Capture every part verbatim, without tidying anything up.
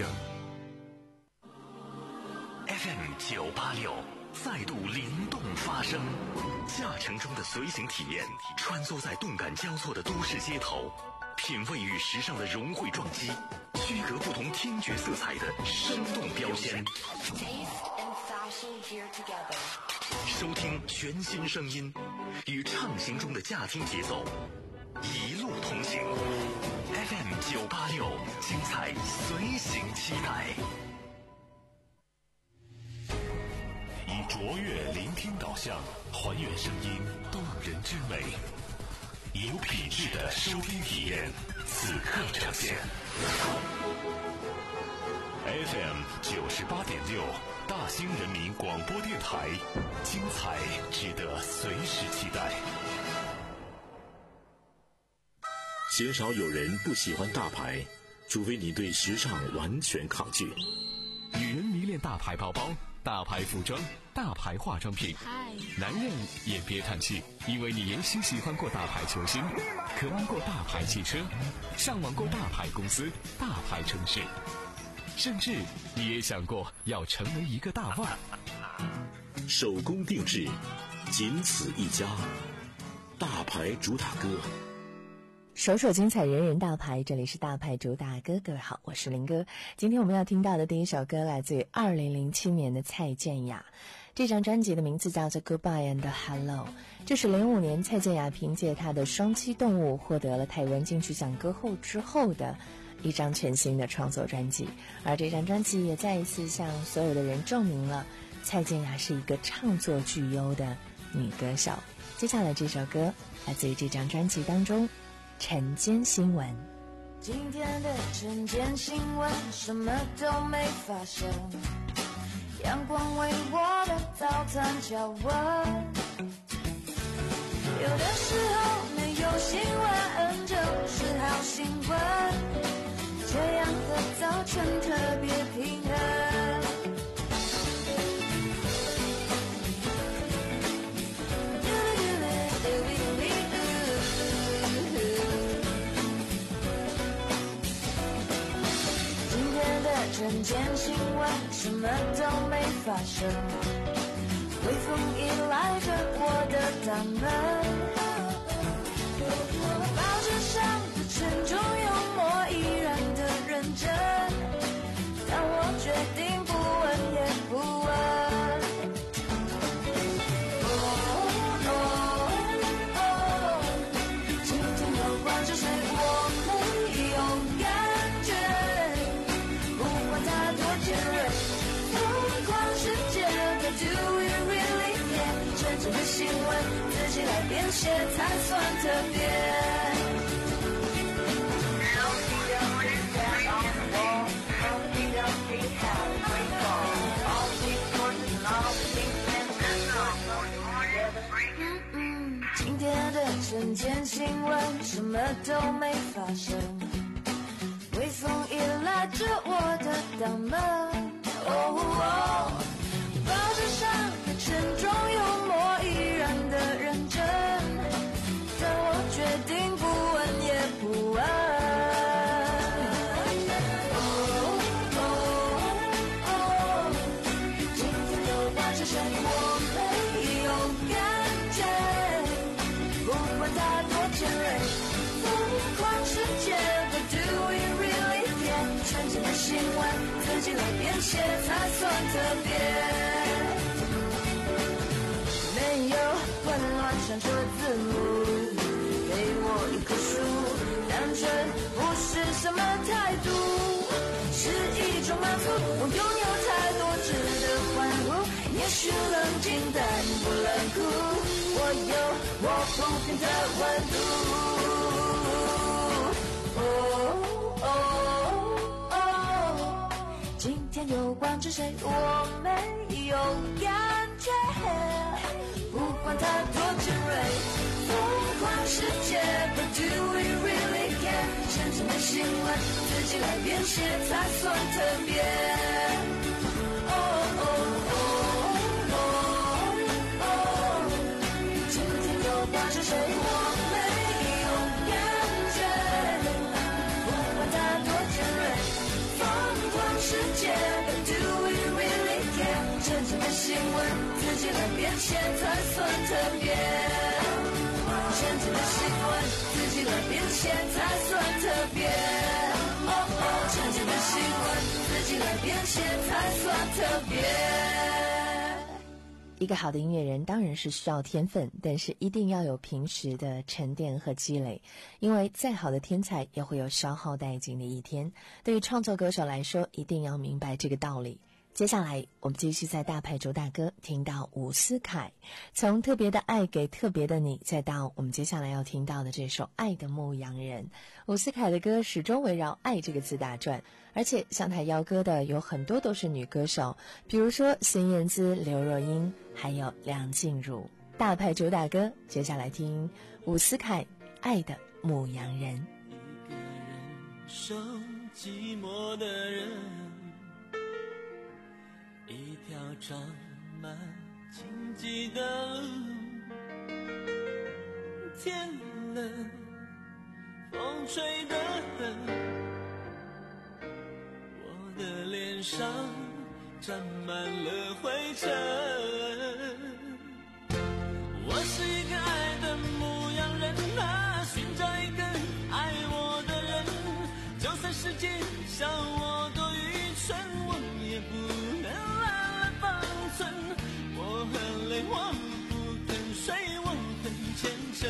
证。 F M 九八六再度灵动发声，驾乘中的随行体验，穿梭在动感交错的都市街头，品味与时尚的融汇撞击，区隔不同听觉色彩的生动标签。收听全新声音，与畅行中的驾听节奏，一路同行。F M 九八六，精彩随行期待。以卓越聆听导向，还原声音动人之美，有品质的收听体验，此刻呈现。F M 九十八点六，大兴人民广播电台，精彩值得随时期待。 鲜少有人不喜欢大牌，除非你对时尚完全抗拒。 女人迷恋大牌包包、大牌服装、大牌化妆品，男人也别叹气，因为你也许喜欢过大牌球星，渴望过大牌汽车，向往过大牌公司、大牌城市，甚至你也想过要成为一个大腕。 手工定制，仅此一家，大牌主打歌。 首首精彩，人人大牌，这里是大牌主打歌。各位好，我是林哥。今天我们要听到的第一首歌来自于二零零七年的蔡健雅，这张专辑的名字叫做 Goodbye and Hello。 这是零五年蔡健雅凭借她的双栖动物获得了台湾金曲奖歌后之后的一张全新的创作专辑，而这张专辑也再一次向所有的人证明了蔡健雅是一个唱作俱优的女歌手。接下来这首歌来自于这张专辑当中晨间新闻。 今天的晨间新闻什么都没发生，阳光为我的早餐加温，有的时候没有新闻就是好新闻，这样的早晨特别平衡。晨间新闻什么都没发生，微风依赖着我的大门，报纸上的沉重幽默依然的认真，但我决定不问也不问。哦哦哦，今天有关着谁我没有感觉，他多尖锐，疯狂世界的 Do we really care？ 真正的新闻自己来编写才算特别。嗯嗯，今天的晨间新闻什么都没发生，微风依赖着我的挡门，哦哦，报纸上的沉重幽默依然的认真，但我决定不问也不问。哦哦哦，今天有关着谁我没有感觉，不管它多尖锐，疯狂世界的 Do we really care？ 全新的新闻自己来编写才算特别。没有混乱闪烁字幕，给我一棵树，单纯不是什么态度，是一种满足。我拥有太多值得欢呼，也许冷静但不冷酷，我有我不变的温度。哦哦哦，今天有关着谁我没有感觉，不管它多尖锐，疯狂世界 But do we really care？ 真正的新闻自己来编写才算特别。哦哦哦哦哦，今天有关着谁我没有感觉，不管它多尖锐，疯狂世界 But do we really care 真正的新闻自己来编写才算特别真正的新闻自己来编写才算特别哦哦真正的新闻自己来编写才算特别一个好的音乐人当然是需要天分，但是一定要有平时的沉淀和积累，因为再好的天才也会有消耗殆尽的一天。对于创作歌手来说，一定要明白这个道理。接下来我们继续在大牌主打歌听到伍思凯，从特别的爱给特别的你，再到我们接下来要听到的这首爱的牧羊人。伍思凯的歌始终围绕爱这个字打转，而且向他邀歌的有很多都是女歌手，比如说孙燕姿、刘若英还有梁静茹。大牌主打歌，接下来听伍思凯爱的牧羊人。 一个人受寂寞的人，一条长满荆棘的路，天冷风吹得很，我的脸上沾满了灰尘。我是一个爱的牧羊人啊，寻找一个爱我的人，就算世界笑我多愚蠢，我也不能懒懒放纵。我很累，我不肯睡，我很虔诚，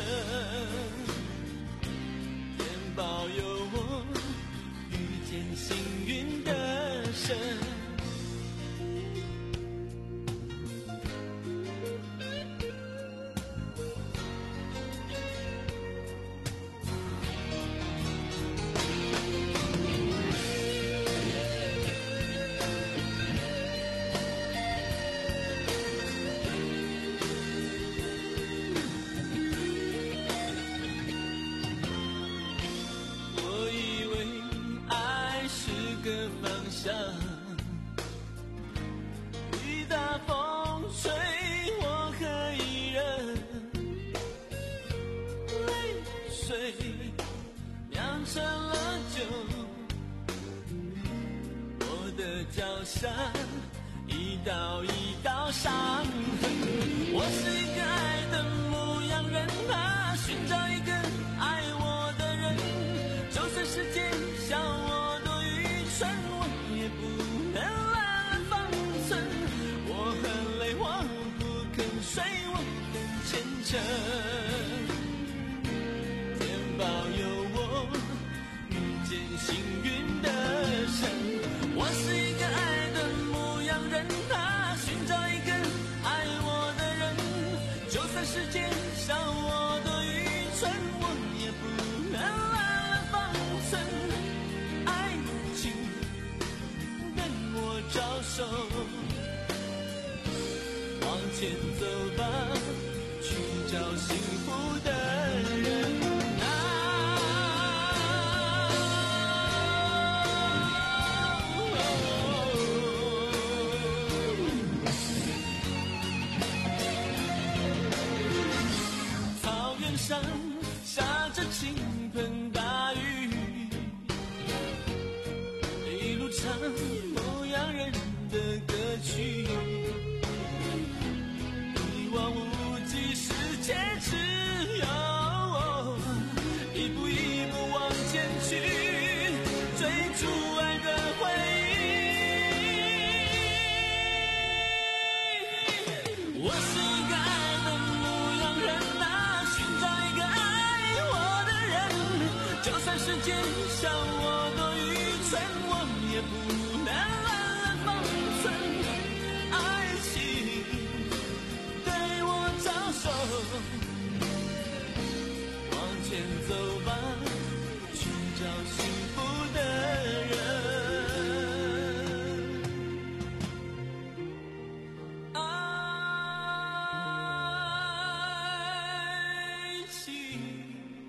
天保佑我遇见幸运的神。雨大风吹我可以忍，泪水酿成了酒，我的脚下一道一道伤痕。我是一个爱的牧羊人啊，寻找一个爱我的人，就算世界笑我多愚蠢，我也不能懒懒放纵。我很累，我不肯睡，我很虔诚，天保佑我遇见幸运的神。我是一个爱的牧羊人啊，寻找一个爱我的人，就算世界笑我多愚蠢，我也不能懒懒放纵。爱情跟我招手，往前走吧，去找幸福的人。草原上下着倾盆大雨，一路唱牧羊人的歌曲，一望无际世界只有一步一步往前去，追逐爱的回忆。我是一个爱的牧羊人啊，寻找一个爱我的人，就算世界笑我多愚蠢，我也不能懒懒放纵。爱情对我招手，往前走吧，去找幸福的人。爱情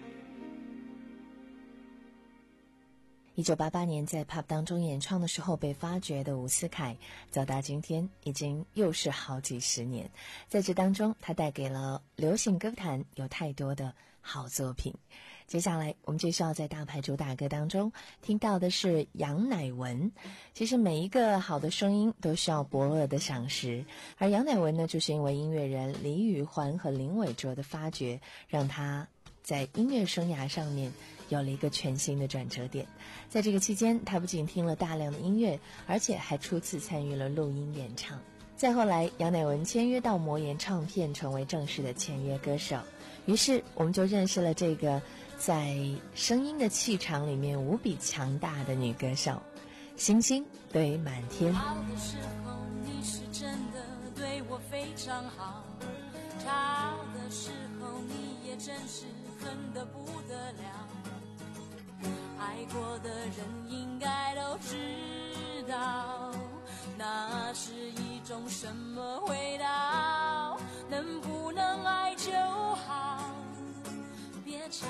一九八八年在 pub 当中演唱的时候被发掘的伍思凯，走到今天已经又是好几十年。在这当中，他带给了流行歌坛有太多的好作品。 接下来我们就需要在大牌主打歌当中听到的是杨乃文。其实每一个好的声音都需要伯乐的赏识，而杨乃文呢，就是因为音乐人李宇环和林伟卓的发掘，让他在音乐生涯上面有了一个全新的转折点。在这个期间，他不仅听了大量的音乐，而且还初次参与了录音演唱。再后来，杨乃文签约到魔岩唱片，成为正式的签约歌手。于是我们就认识了这个在声音的气场里面无比强大的女歌手，星星堆满天。 好的时候你是真的对我非常好，差的时候你也真是恨得不得了，爱过的人应该都知道，那是一种什么味道，能不能爱就好，别吵。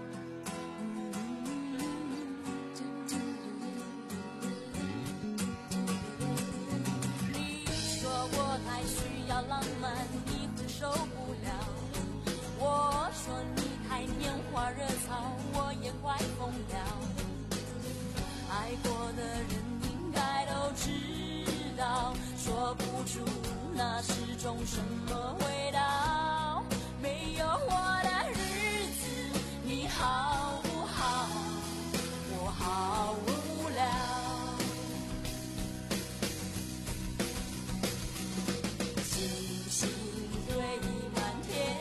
你说我太需要浪漫，你会受不了，我说你太拈花惹草，我也快疯了，爱过的人应该都知道，说不出那是种什么味道，没有我的日子你好不好，我好无聊，星星堆满天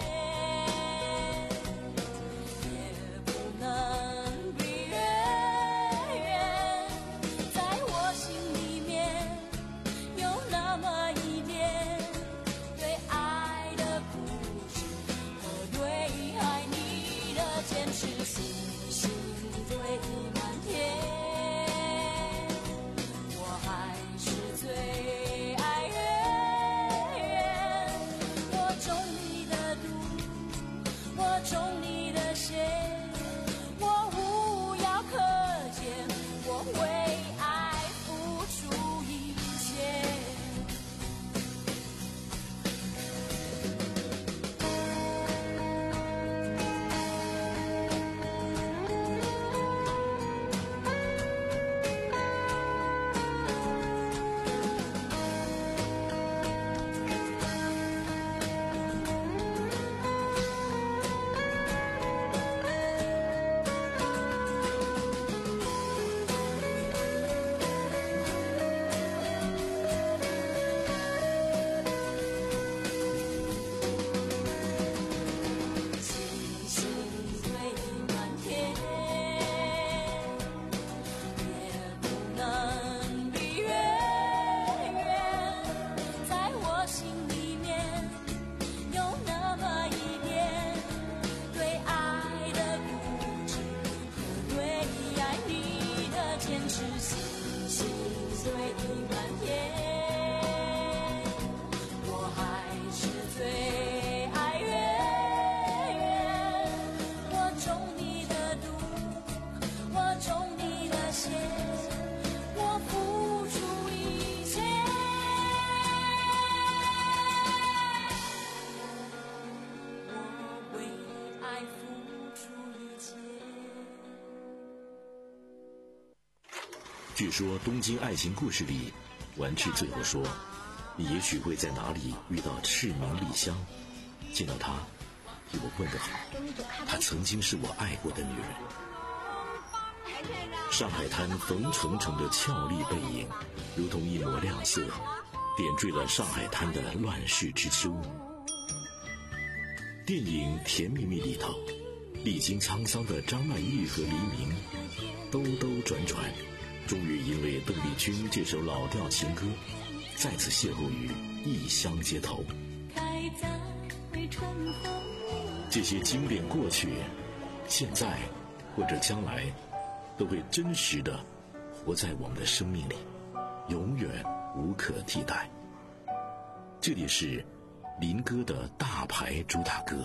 也不能比月圆，在我心里面有那么一点对爱的固执和对爱你的坚持，星星堆满天，我还是最爱月圆，我中你的毒，我中你的邪，我无药可解，我为爱付出一切。星星堆满天，也不能比月圆，在我心里面有那么一点对爱的固执和对爱你的坚持，星星堆满天，我还是最爱月圆，我中你的毒，我中你的邪，我付出一切，我为爱付出一切。 据说《东京爱情故事》里，完治最后说：“你也许会在哪里遇到赤名莉香，见到她，替我问个好，她曾经是我爱过的女人。”上海滩冯程程的俏丽背影，如同一抹亮色，点缀了上海滩的乱世之秋。电影《甜蜜蜜》里头，历经沧桑的张曼玉和黎明，兜兜转转，终于因为邓丽君这首老调情歌，再次邂逅于异乡街头。 开在春风这些经典过去，现在或者将来，都会真实的活在我们的生命里，永远无可替代。这里是林哥的大牌主打歌。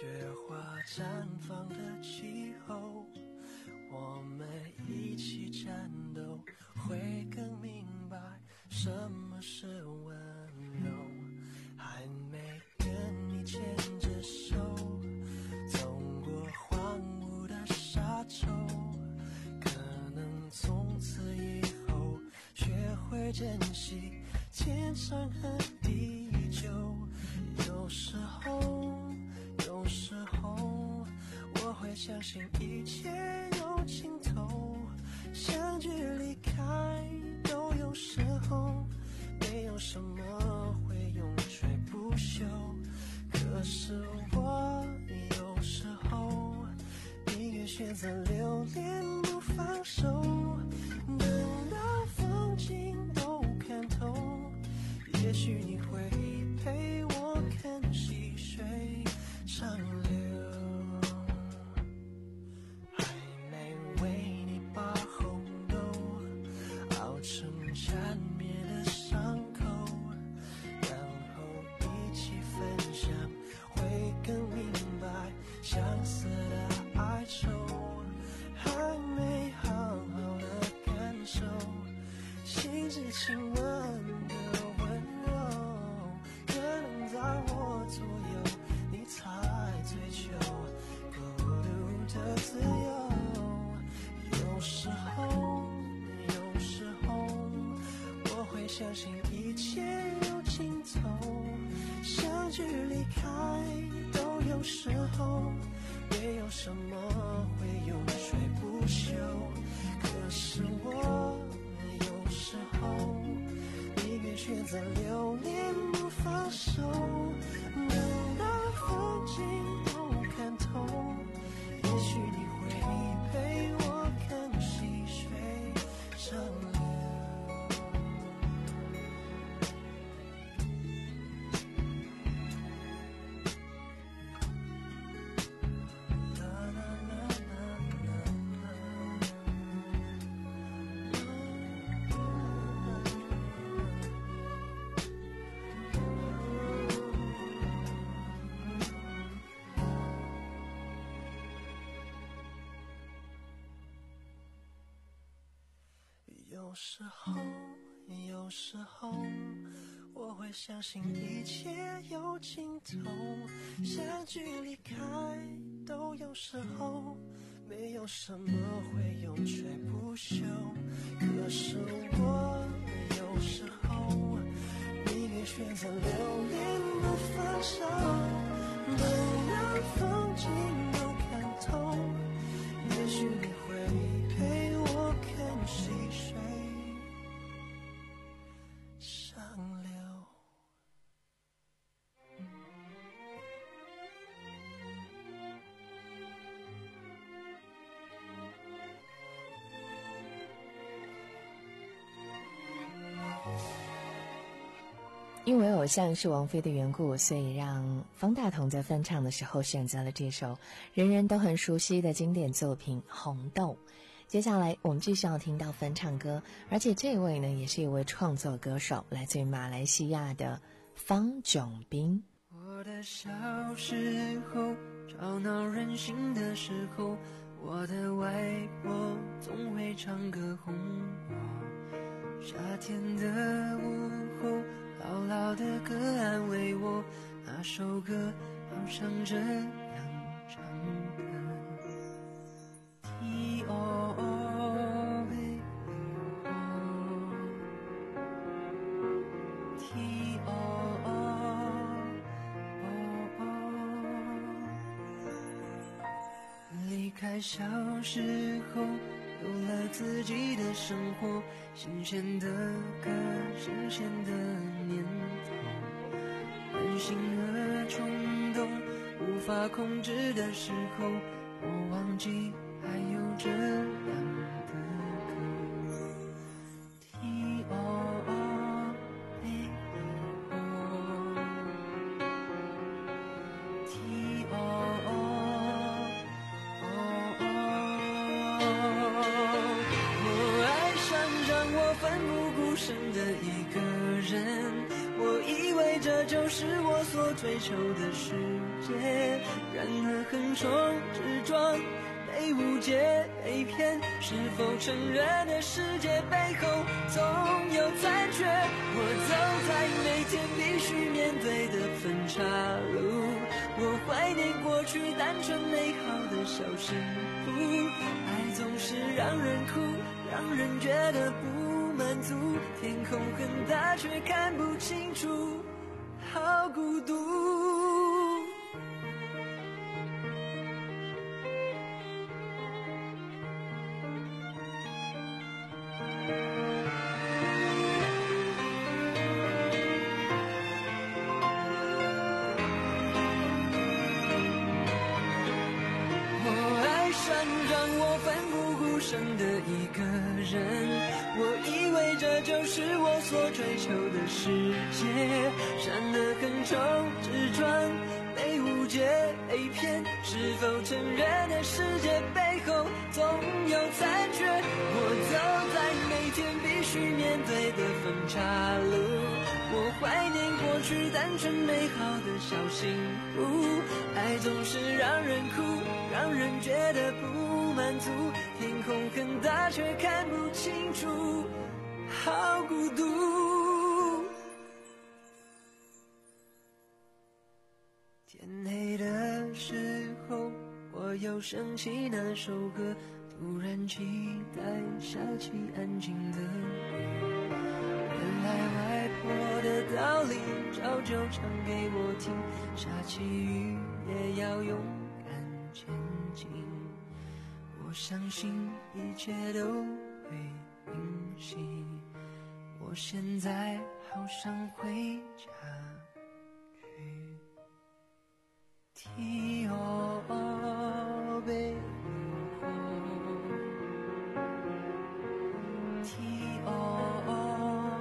雪花绽放的气候，我们一起战斗，会更明白什么是温柔。还没跟你牵着手，走过荒芜的沙洲，可能从此以后学会珍惜天长和地久。有时候有时候我会相信一切有尽头，相聚离开都有时候，没有什么会永垂不朽。可是我有时候宁愿选择留恋不放手，等到风景都看透，也许你会陪我看细水长流。还没为你把红豆熬成缠绵的伤口，然后一起分享，会更明白相思的哀愁。还没好好的感受心之亲吻的温柔，可能在我左右你才追求孤独的自由。有时候有时候我会相信一切有尽头，相聚离开都有时候，没有什么会永垂不朽。可是我有时候宁愿选择留恋不放手，等到风景都看透，也许你会陪我看细水长流。有时候有时候我会相信一切有尽头，相聚离开都有时候，没有什么会永垂不朽。可是我有时候宁愿选择留恋不放手，等到风景都看透，也许你会陪我看细水长流。 因为偶像是王菲的缘故，所以让方大同在翻唱的时候选择了这首人人都很熟悉的经典作品《红豆》。接下来我们继续要听到翻唱歌，而且这位呢也是一位创作歌手，来自于马来西亚的方炯斌。 我的小时候，吵闹任性的时候，我的外婆总会唱歌哄我。夏天的午后，姥姥的歌安慰我，那首歌好像这样唱的。T O O baby oh T O O oh oh 离开小时候，有了自己的生活，新鲜的歌，新鲜的念头，任性和冲动无法控制的时候，我忘记还有这样的歌。 T O O baby oh T O O oh oh 我爱上让我奋不顾身的一个人， 我以为这就是我所追求的世界，然而横冲直撞，被误解被骗，是否承认的世界背后总有残缺？我走在每天必须面对的分岔路，我怀念过去单纯美好的小幸福。爱总是让人哭，让人觉得不满足，天空很大却看不清楚，好孤独。的一个人，我以为这就是我所追求的世界，然而横冲直撞，被误解被骗，是否承认的世界背后总有残缺？我走在每天必须面对的分岔路，我怀念过去单纯美好的小幸福。爱总是让人哭，让人觉得不满足，天空很大却看不清楚，好孤独。天黑的时候，我又想起那首歌，突然期待下起安静的雨。原来外婆的道理早就唱给我听，下起雨也要勇敢前进。我相信一切都会平息，我现在好想回家去。T O baby T O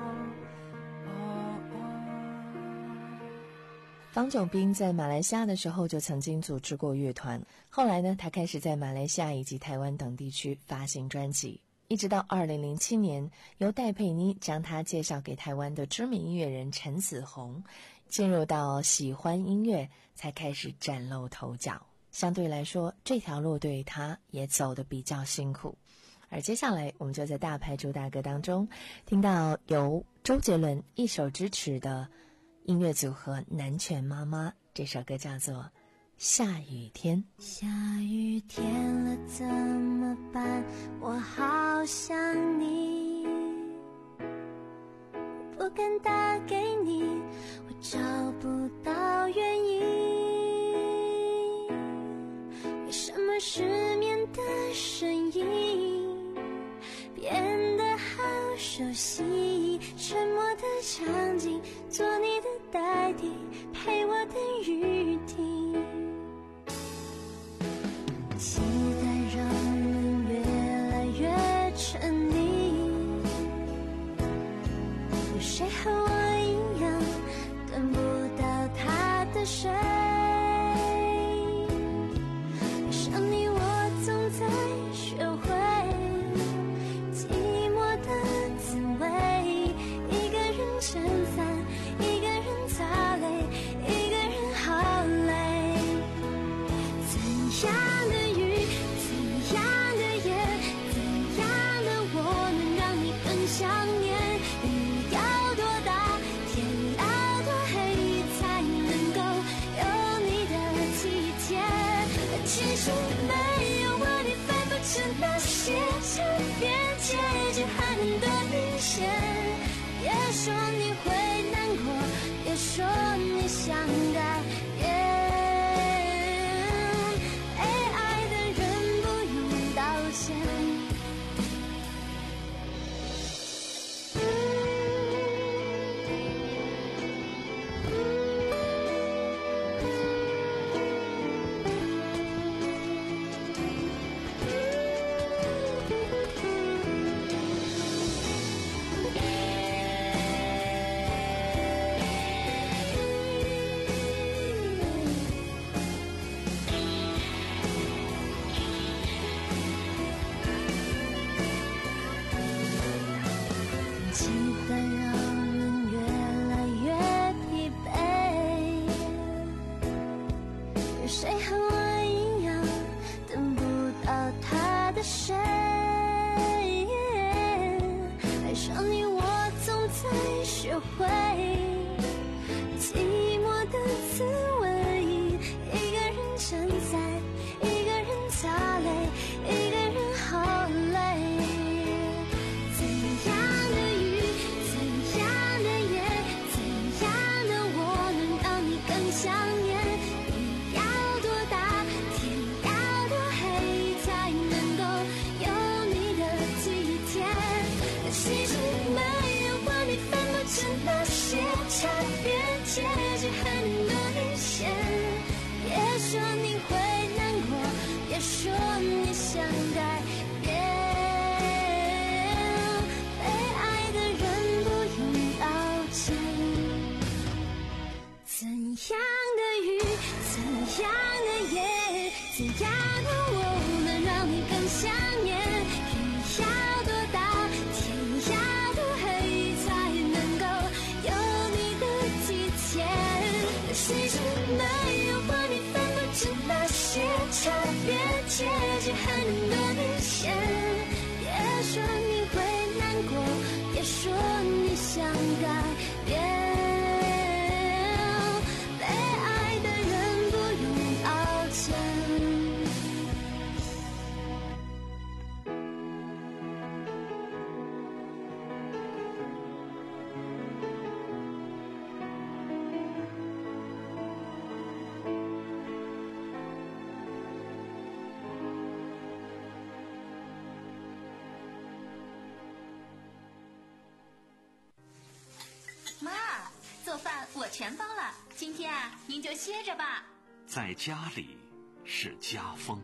方炯斌在马来西亚的时候就曾经组织过乐团，后来呢，他开始在马来西亚以及台湾等地区发行专辑，一直到二零零七年，由戴佩妮将他介绍给台湾的知名音乐人陈子鸿，进入到喜欢音乐，才开始崭露头角。相对来说，这条路对他也走得比较辛苦。而接下来，我们就在大牌主打歌当中听到由周杰伦一手支持的音乐组合南拳妈妈，这首歌叫做《下雨天》。 下雨天了怎么办？我好想你，不敢打给你，我找不到原因。为什么失眠的声音变得好熟悉？沉默的场景，做你的代替，陪我等雨停。期待让人越来越沉溺，有谁和我一样等不到他的水？爱上你我总在学会寂寞的滋味，一个人撑伞，一个人擦泪，一个人好累。怎样的雨，怎样的夜，怎样的我能让你更想念？雨要多大，天要多黑，才能够有你的体贴？其实没有我，你分不清那些差别，结局还能多明显。别说你会难过，别说你想改变，被爱的人不用道歉。 的谁？爱上你，我总在学会寂寞的滋味。一个人承载，一个人擦泪，一个人好累。怎样的雨，怎样的夜，怎样的我能让你更想念？雨要多大，天要多黑，才能够有你的体贴？其实没有话，你分不清那些差别，结局很多一些。别说你会难过，别说你想改变，被爱的人不用道歉。怎样的雨，怎样的夜，怎样的我能让你更想念？雨要多大，天要多黑，才能够有你的体贴？其实没有话，你分不清那些差别，结局很多明显。别说你会难过，别说你想改变，被爱的人不用道歉。 妈，做饭我全包了，今天啊，您就歇着吧。 在家里是家风。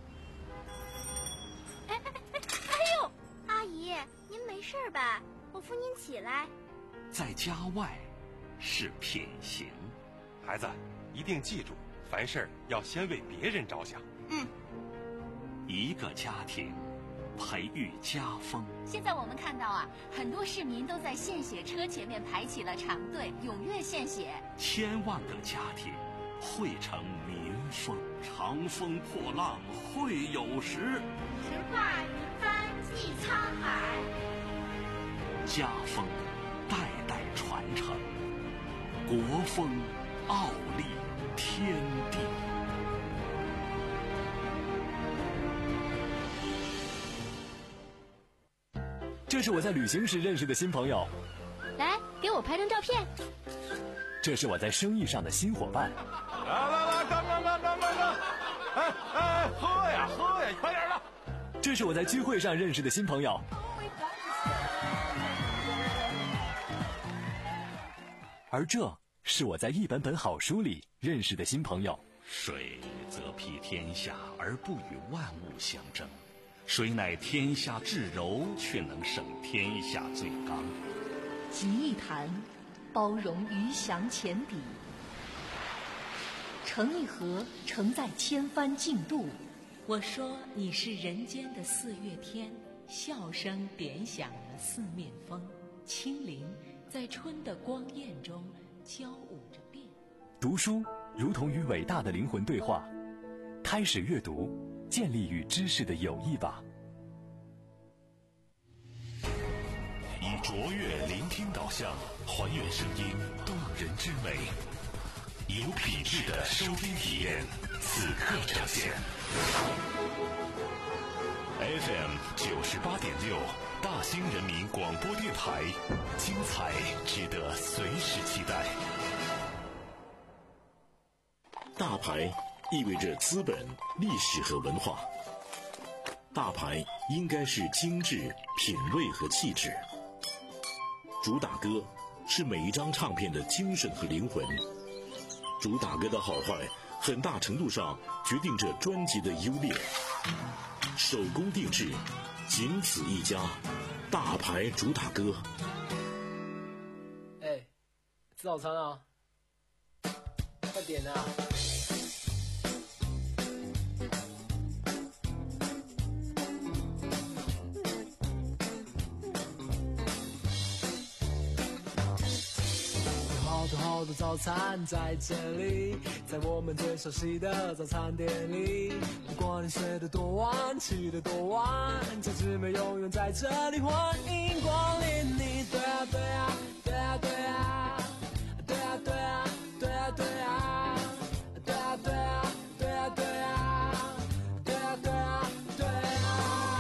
哎哎哎哎呦，阿姨，您没事吧？我扶您起来。 在家外是品行。 孩子，一定记住，凡事要先为别人着想。 嗯。 一个家庭培育家风。 现在我们看到啊，很多市民都在献血车前面排起了长队，踊跃献血。 千万个家庭汇成民风，长风破浪会有时。 情话云帆济沧海。 家风代代传承，国风傲立天地。 这是我在旅行时认识的新朋友， 来给我拍张照片。 这是我在生意上的新伙伴。 来来来，干干干干干干！哎哎，喝呀喝呀，快点的！ 这是我在聚会上认识的新朋友。而这是我在一本本好书里认识的新朋友。 水则披天下而不与万物相争，谁乃天下至柔，却能胜天下最刚。 集一坛，包容鱼翔浅底；盛一盒，盛在千帆竞渡。我说你是人间的四月天，笑声点响了四面风，清灵在春的光艳中交舞着变。 读书如同与伟大的灵魂对话，开始阅读，建立与知识的友谊吧。 以卓越聆听导向，还原声音动人之美，有品质的收听体验，此刻呈现。F M 九十八点六，大兴人民广播电台，精彩值得随时期待。大牌意味着资本、历史和文化。大牌应该是精致、品味和气质。主打歌是每一张唱片的精神和灵魂。主打歌的好坏，很大程度上决定着专辑的优劣。手工定制，仅此一家，大牌主打歌。 哎，吃早餐啊！快点啊！好好的早餐在这里，在我们最熟悉的早餐店里。不管你睡得多晚，起得多晚，这姊妹永远在这里，欢迎光临你。对啊对啊对啊对啊对啊对啊对啊对啊对啊对啊对啊对啊对啊对啊对啊。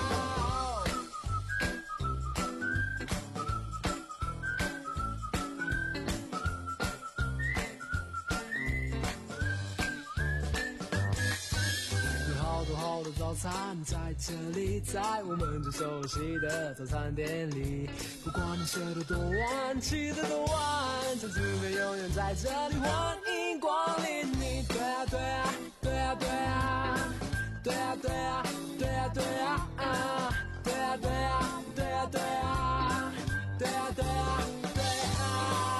好多好多早餐在这里，在我们最熟悉的早餐店里。不管你睡得多晚，起得多晚，这姊妹永远在这里，欢迎光临你。对啊对啊对啊对啊对啊对啊对啊对啊对啊对啊对啊对啊对啊对啊对啊。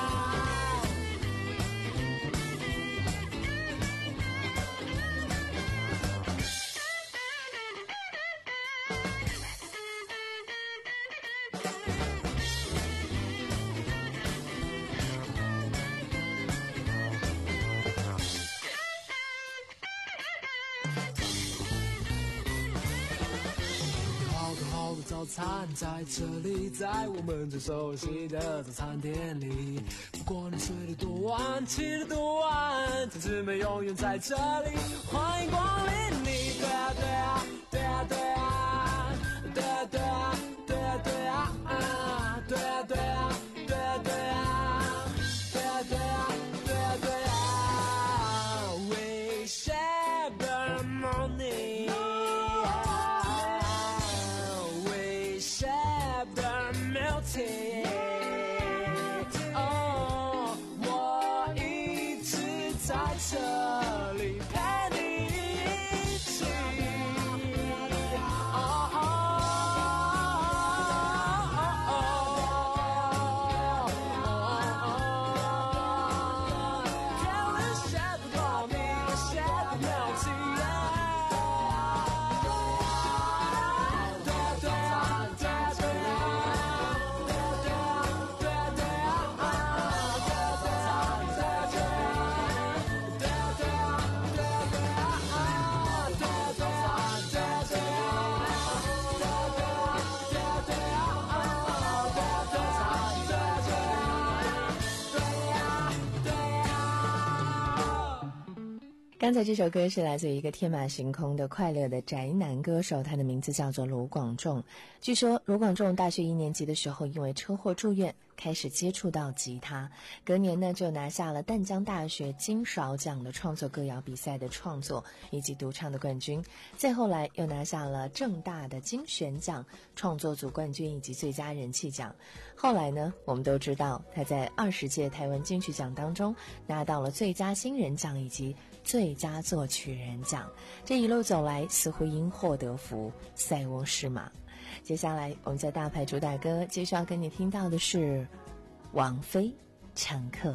早餐在这里，在我们最熟悉的早餐店里。不管你睡得多晚，起得多晚，这姊妹永远在这里，欢迎光临你。对啊对啊对啊对啊对啊对啊对啊对啊对啊对啊对啊对啊对啊对啊对啊对啊 We share the morning。哦，我一直在这里陪你一起。哦哦哦哦 Can we share the morning, share the melting? 刚才这首歌是来自于一个天马行空的快乐的宅男歌手，他的名字叫做卢广仲。据说卢广仲大学一年级的时候因为车祸住院，开始接触到吉他，隔年呢就拿下了淡江大学金勺奖的创作歌谣比赛的创作以及独唱的冠军，再后来又拿下了政大的金选奖创作组冠军以及最佳人气奖。后来呢，我们都知道他在二十届台湾金曲奖当中拿到了最佳新人奖以及最佳作曲人奖，这一路走来似乎因祸得福，塞翁失马。接下来我们在大牌主打歌接续要跟你听到的是王菲乘客。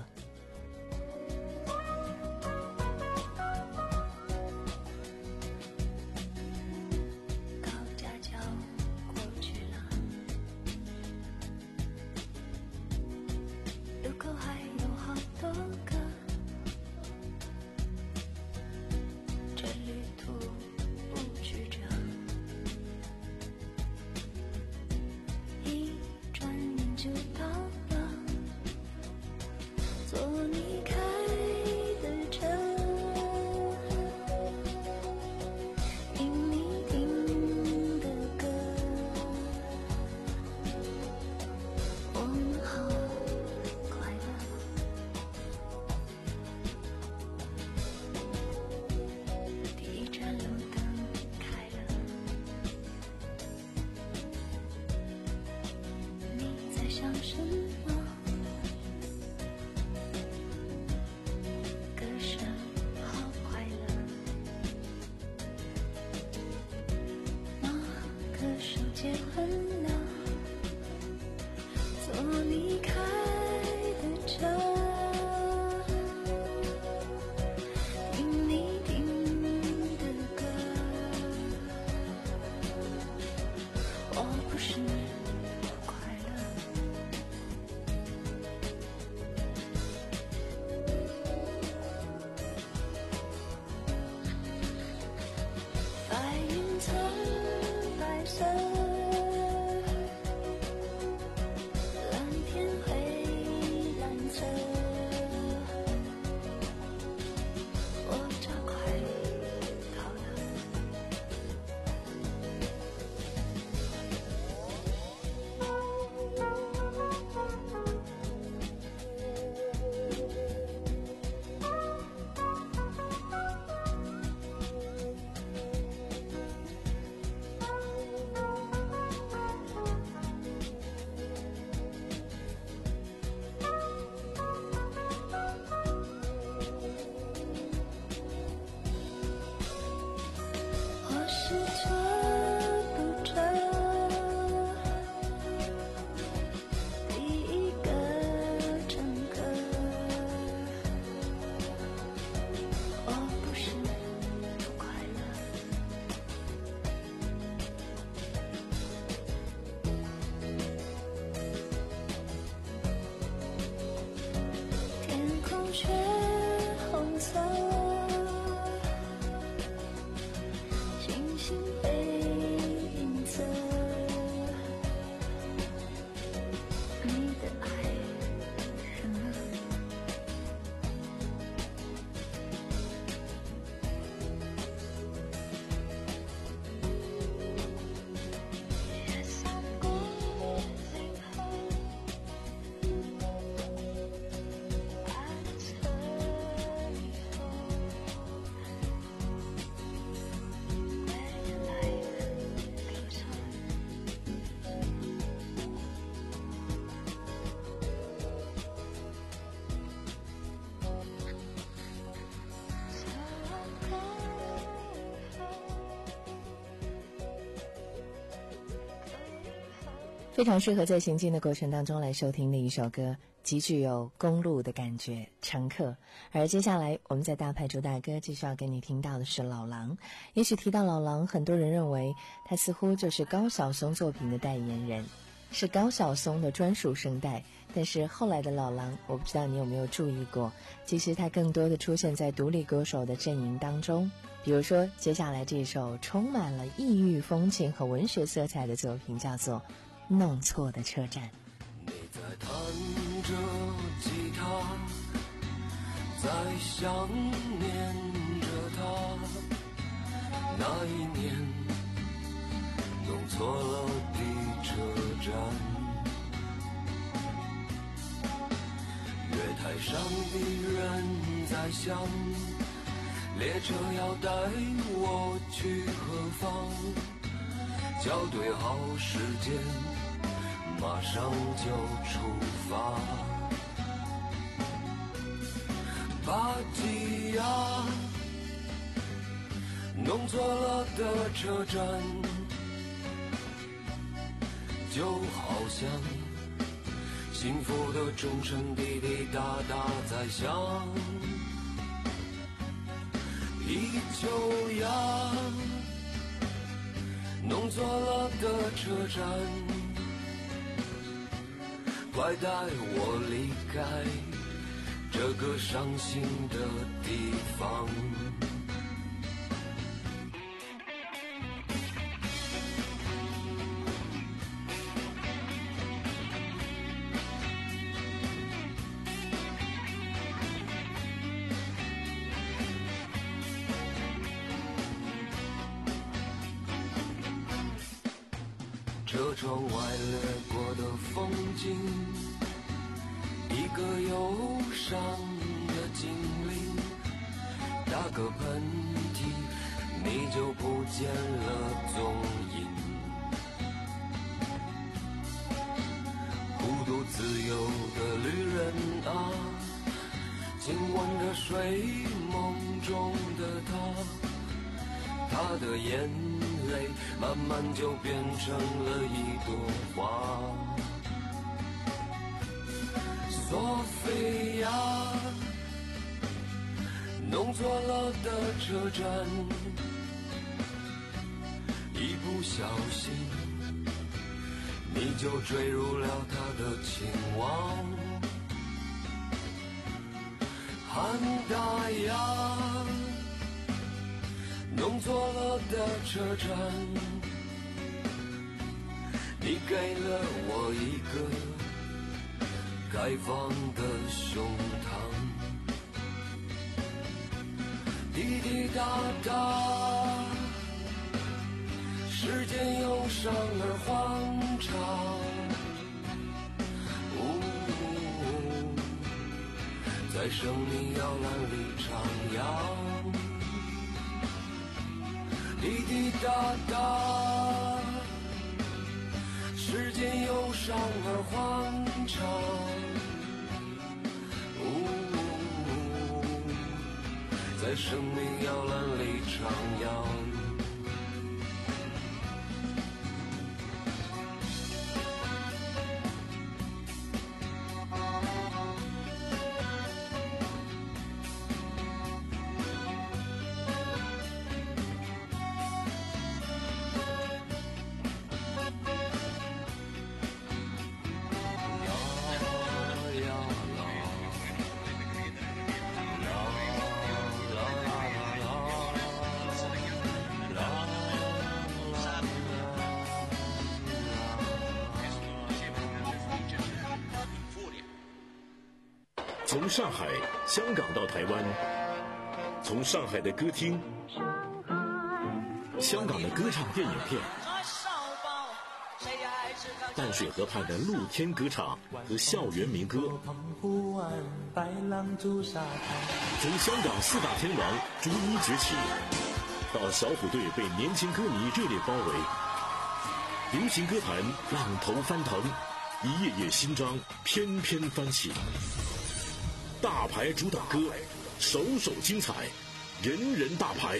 雪红色，星星被映着，你的爱人儿。雪散过以后，爱的车以后，未来路上。 非常适合在行进的过程当中来收听的一首歌，极具有公路的感觉，乘客。而接下来我们在大牌主打歌继续要给你听到的是老狼。也许提到老狼，很多人认为他似乎就是高晓松作品的代言人，是高晓松的专属声带。但是后来的老狼，我不知道你有没有注意过，其实他更多的出现在独立歌手的阵营当中。比如说接下来这首充满了异域风情和文学色彩的作品，叫做弄错的车站。 你在弹着吉他，在想念着他，那一年弄错了的车站。月台上的人在想，列车要带我去何方，校对好时间，马上就出发。巴吉亚，弄错了的车站，就好像幸福的钟声滴滴答答在响。一九呀，弄错了的车站，快带我离开这个伤心的地方。车窗外掠过的风景，一个忧伤的精灵，打个喷嚏你就不见了踪影。孤独自由的旅人啊，亲吻着睡梦中的他，他的眼泪慢慢就变成了一朵花。索菲亚，弄错了的车站，一不小心你就坠入了他的情网。汉达亚，弄错了的车站，你给了我一个开放的胸膛。滴滴答答，时间忧伤而欢畅。呜，在生命摇篮里徜徉。滴滴答答，时间忧伤而欢畅。呜，在生命摇篮里徜徉。 从上海、香港到台湾，从上海的歌厅、香港的歌唱电影片，淡水河畔的露天歌唱和校园民歌，从香港四大天王逐一崛起，到小虎队被年轻歌迷热烈包围，流行歌坛浪头翻腾，一页页新章翩翩翻起。大牌主打歌，首首精彩，人人大牌。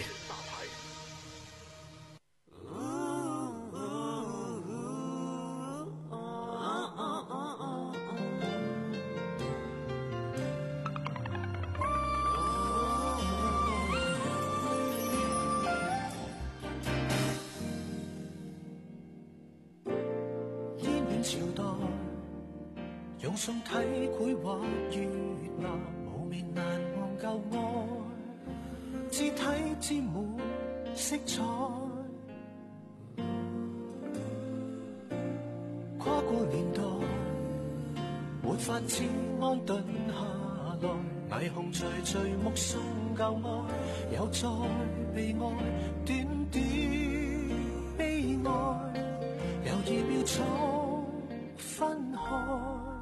朝代用信體繪畫越南，無面難忘舊愛，肢體沾滿色彩。跨過年代，沒法子安頓下來，霓虹徐徐目送舊愛，又再被愛，短短悲哀，猶豫秒速分開。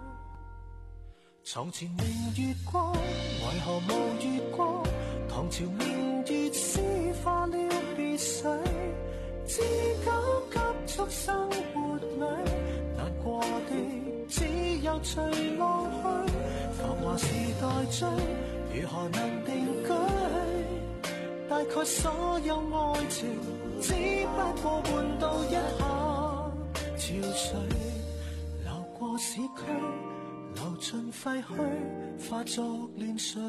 床前明月光，為何無月光？唐朝明月詩化了別緒，知交急速生活裏，難過的只有隨浪去。浮華時代追，如何能定居？大概所有愛情，只不過換到一下潮水。過市區，流盡廢墟，化作亂水。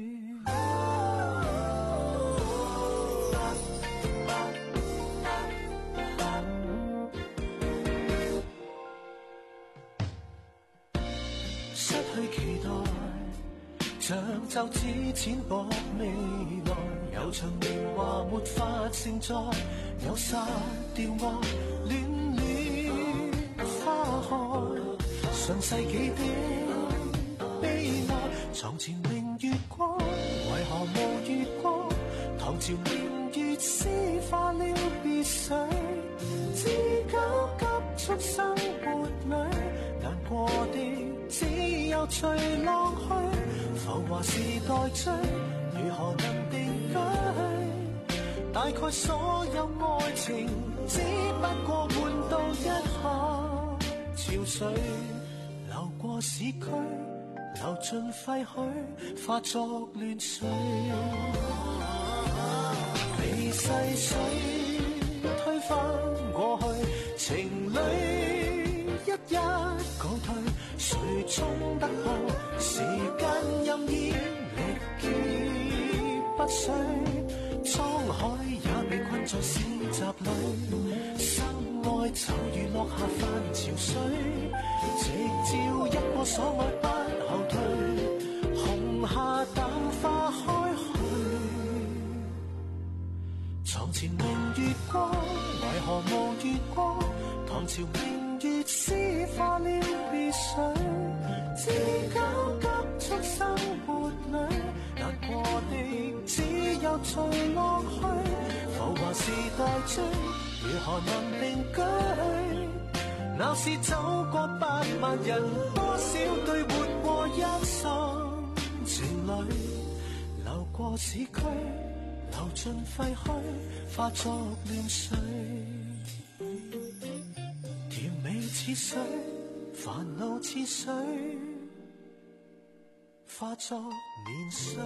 失去期待，像皺紙淺薄未來，有場年華沒法承載，有殺掉愛，戀戀花開。上世紀的悲哀，床前明月光，為何無月光？唐朝明月詩化了別緒，知交急速生活裏，難過的只有隨浪去。浮華時代追，如何能定居？大概所有愛情，只不過換到一下潮水。流過市區，流盡廢墟，化作亂水。被細水推翻過去，情侶一一告退，誰衝得過？時間任意力竭不衰，滄海也被困在市集裏，生愛就如落下泛潮水。直照一個所愛不後退，紅霞淡化開去。床前明月光，為何無月光？唐朝明月詩化了別緒，知交急速生活裏，難過的只有隨浪去。浮華時代追，如何能定居？鬧市走過百萬人，多少對活過一生情侶，流過市區，流盡廢墟，化作亂水。甜美似水，煩惱似水，化作年歲。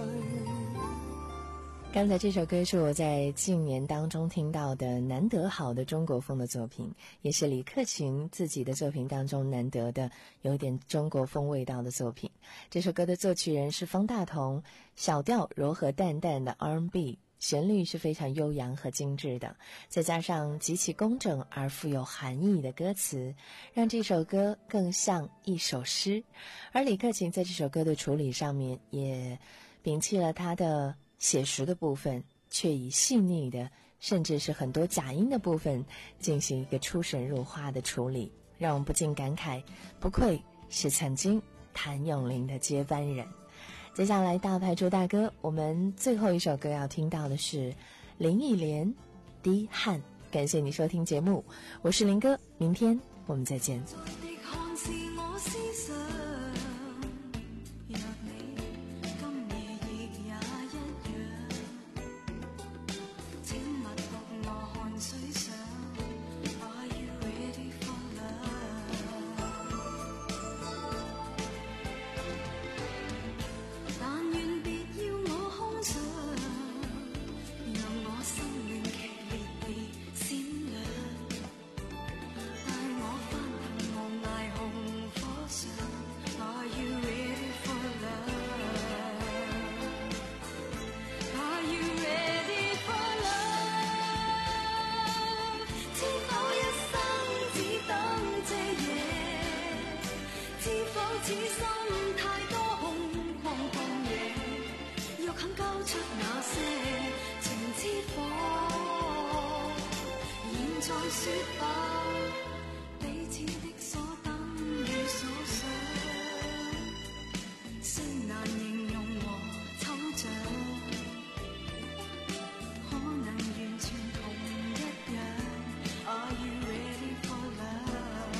刚才这首歌是我在近年当中听到的难得好的中国风的作品，也是李克勤自己的作品当中难得的有点中国风味道的作品。这首歌的作曲人是方大同，小调柔和淡淡的 R and B， 旋律是非常悠扬和精致的，再加上极其工整而富有含义的歌词，让这首歌更像一首诗。而李克勤在这首歌的处理上面也摒弃了他的写实的部分，却以细腻的甚至是很多假音的部分进行一个出神入化的处理，让我们不禁感慨，不愧是曾经谭咏麟的接班人。 接下来大牌朱大哥，我们最后一首歌要听到的是林忆莲《滴汗》。感谢你收听节目，我是林哥，明天我们再见。 此心太多空曠曠野，若肯交出那些情之火，現在說吧，彼此的所等與所想，雖難形容和抽象，可能完全同一樣。Are you ready for love?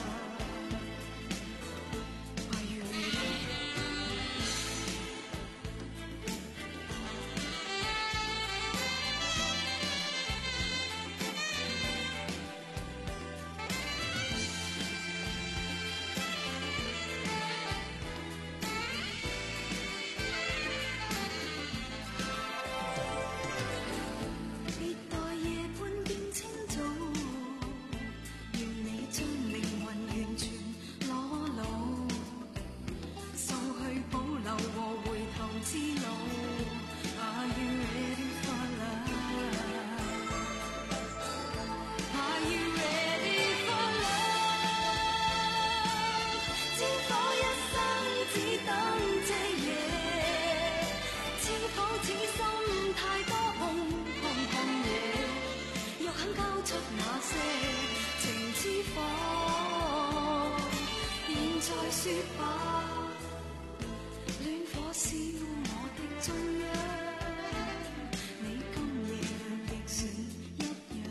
說吧，戀火燒我的中央，你今夜亦是一樣，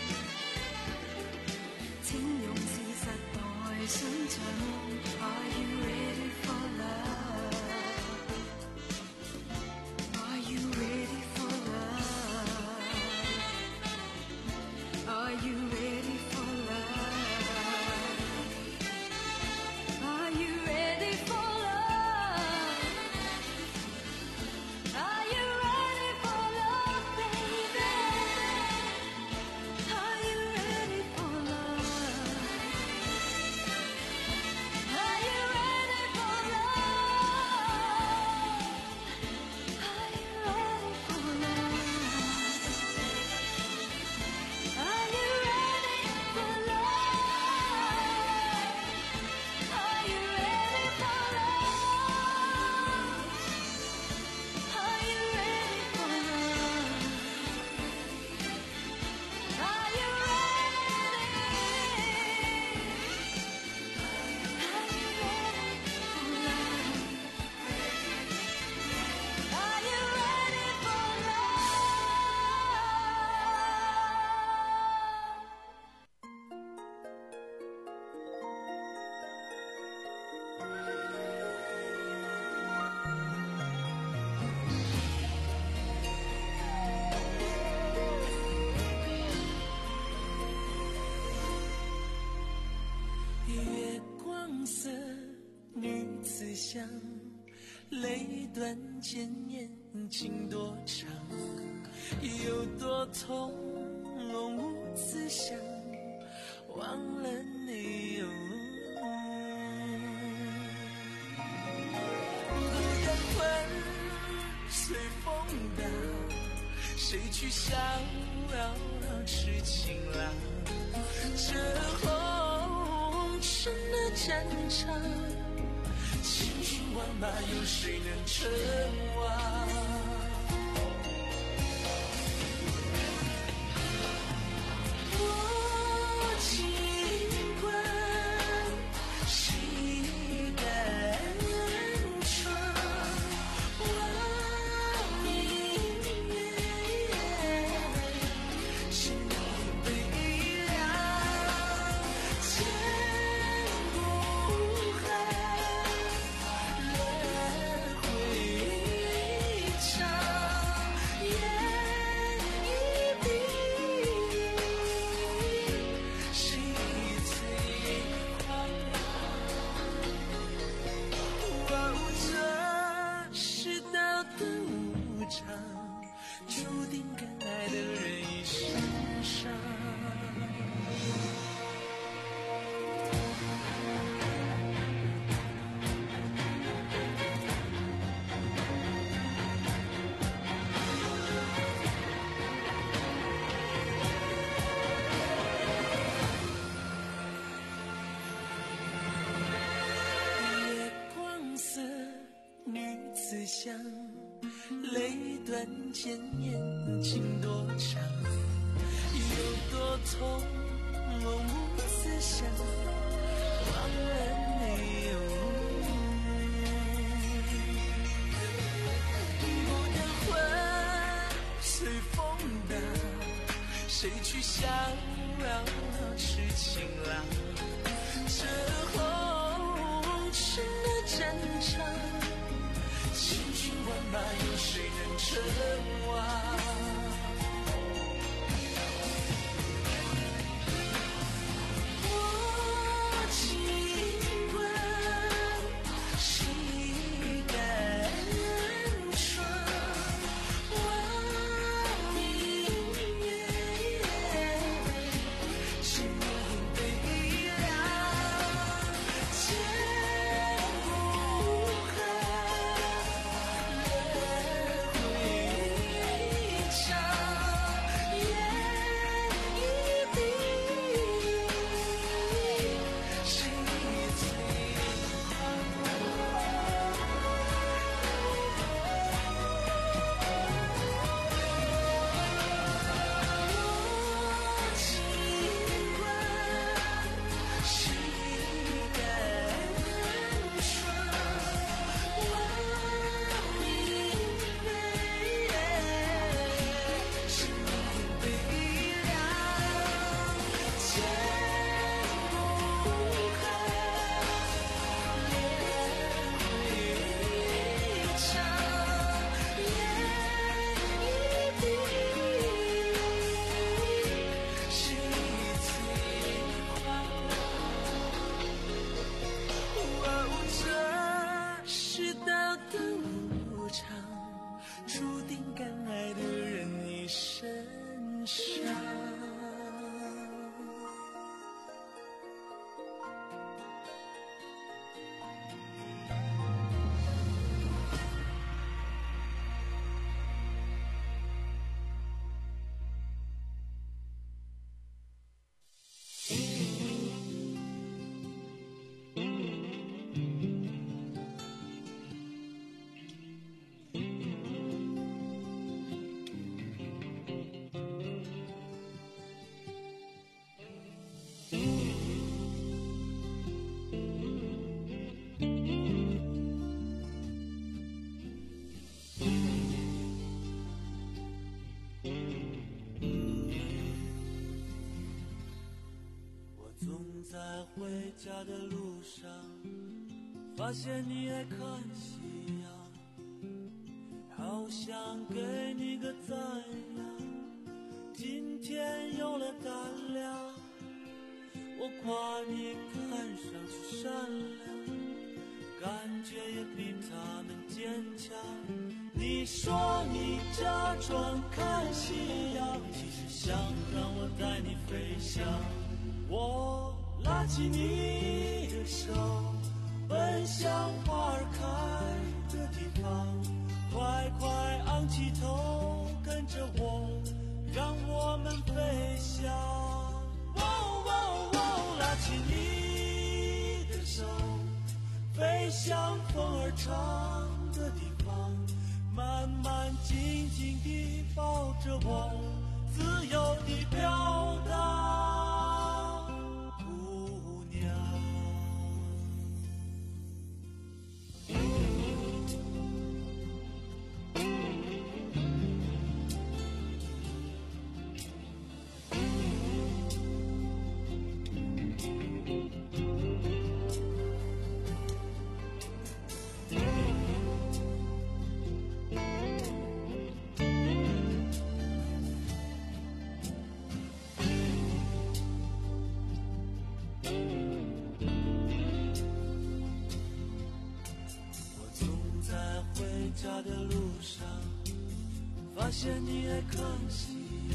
請用事實代想像。Are you ready for love? Are you ready for love? Are you ready for love? Are you ready for love? Are you ready for love, baby? Are you ready for love? Are you ready for love? Are you ready for love? Are you ready for love? Are you ready for love? Are you ready for love? Are you 月光色女子香，泪断剑眼情多长，有多痛无思想，忘了你哦。孤单困随风荡，谁去逍遥痴情郎？这红尘的战场，千军万马，有谁能称王？我尽管谁敢闯？ 想，泪断千年情多长，有多痛我无思想，忘了你有不等魂随风荡，谁去逍遥痴情郎，这红尘的战场，千军万马有谁能称王？我尽管是一杆霜，望明月，只因悲凉，千古恨，轮回长，烟一笔，谁最我尽管是一杆霜，望明月，只因悲凉，千古恨，轮回长，烟一笔，谁最狂？哦，这世道的无常，注定敢爱的人一生伤。 我总在回家的路上，发现你爱看夕阳，好想给你个赞扬。今天有了胆量，我夸你看上去善良，感觉也比他们坚强。你说你假装看夕阳，其实想让我带你飞翔。我拉起你的手，奔向花儿开的地方，快快昂起头，跟着我，让我们飞翔。哦哦哦，拉起你的手，飞向风儿长的地方，慢慢静静地抱着我，自由地飘荡。家的路上，发现你爱看夕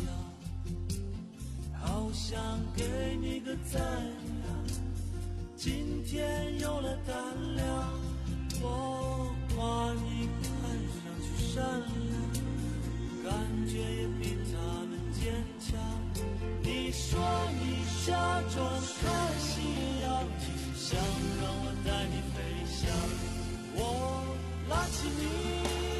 阳，好想给你个赞扬。今天有了胆量，我夸你看上去善良，感觉也比他们坚强。你说你假装看夕阳，其实想让我带你飞翔。我拉起你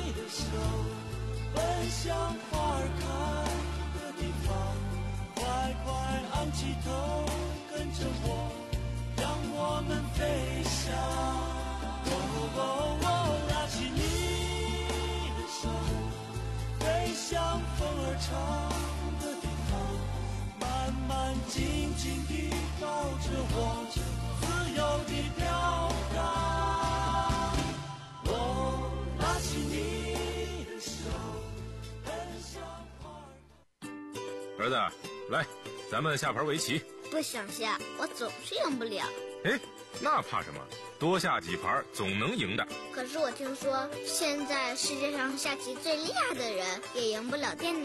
走，奔向花儿开的地方。快快昂起头，跟着我，让我们飞翔。哦哦哦，拉起你的手，飞向风儿长的地方。慢慢静静地抱着我，自由地飘荡。哦，拉起你的手，奔向花儿。 儿子，来，咱们下盘围棋。 不想下，我总是赢不了。 哎，那怕什么？多下几盘总能赢的。 可是我听说，现在世界上下棋最厉害的人也赢不了电脑。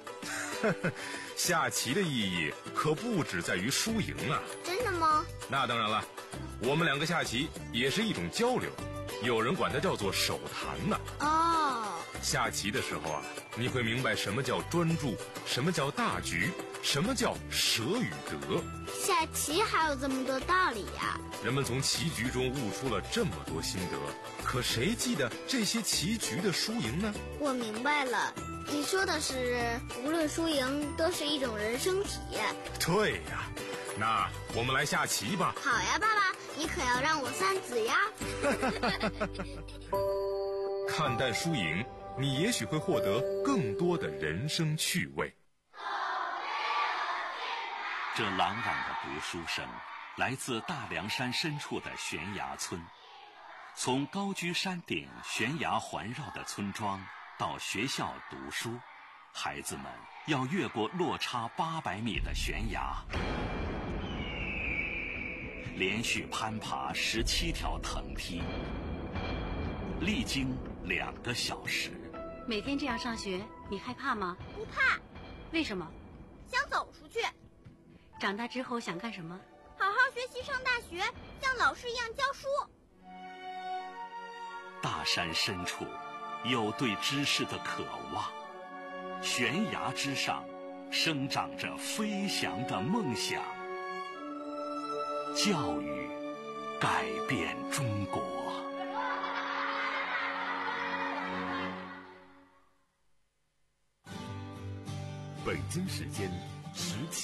下棋的意义可不只在于输赢啊！ 真的吗？ 那当然了，我们两个下棋也是一种交流，有人管它叫做手谈呢。 哦， 下棋的时候啊，你会明白什么叫专注，什么叫大局，什么叫舍与得。 下棋还有这么多道理呀！ 人们从棋局中悟出了这么多心得，可谁记得这些棋局的输赢呢？ 我明白了，你说的是无论输赢都是一种人生体验。 对呀，那我们来下棋吧。 好呀，爸爸，你可要让我三子呀。 看淡输赢，你也许会获得更多的人生趣味。 这朗朗的读书声来自大凉山深处的悬崖村。从高居山顶、悬崖环绕的村庄到学校读书，孩子们要越过落差八百米的悬崖，连续攀爬十七条藤梯，历经两个小时。 每天这样上学，你害怕吗？ 不怕。 为什么？ 想走出去。 长大之后想干什么？ 好好学习，上大学，像老师一样教书。 大山深处有对知识的渴望，悬崖之上生长着飞翔的梦想。教育改变中国。 北京时间十七。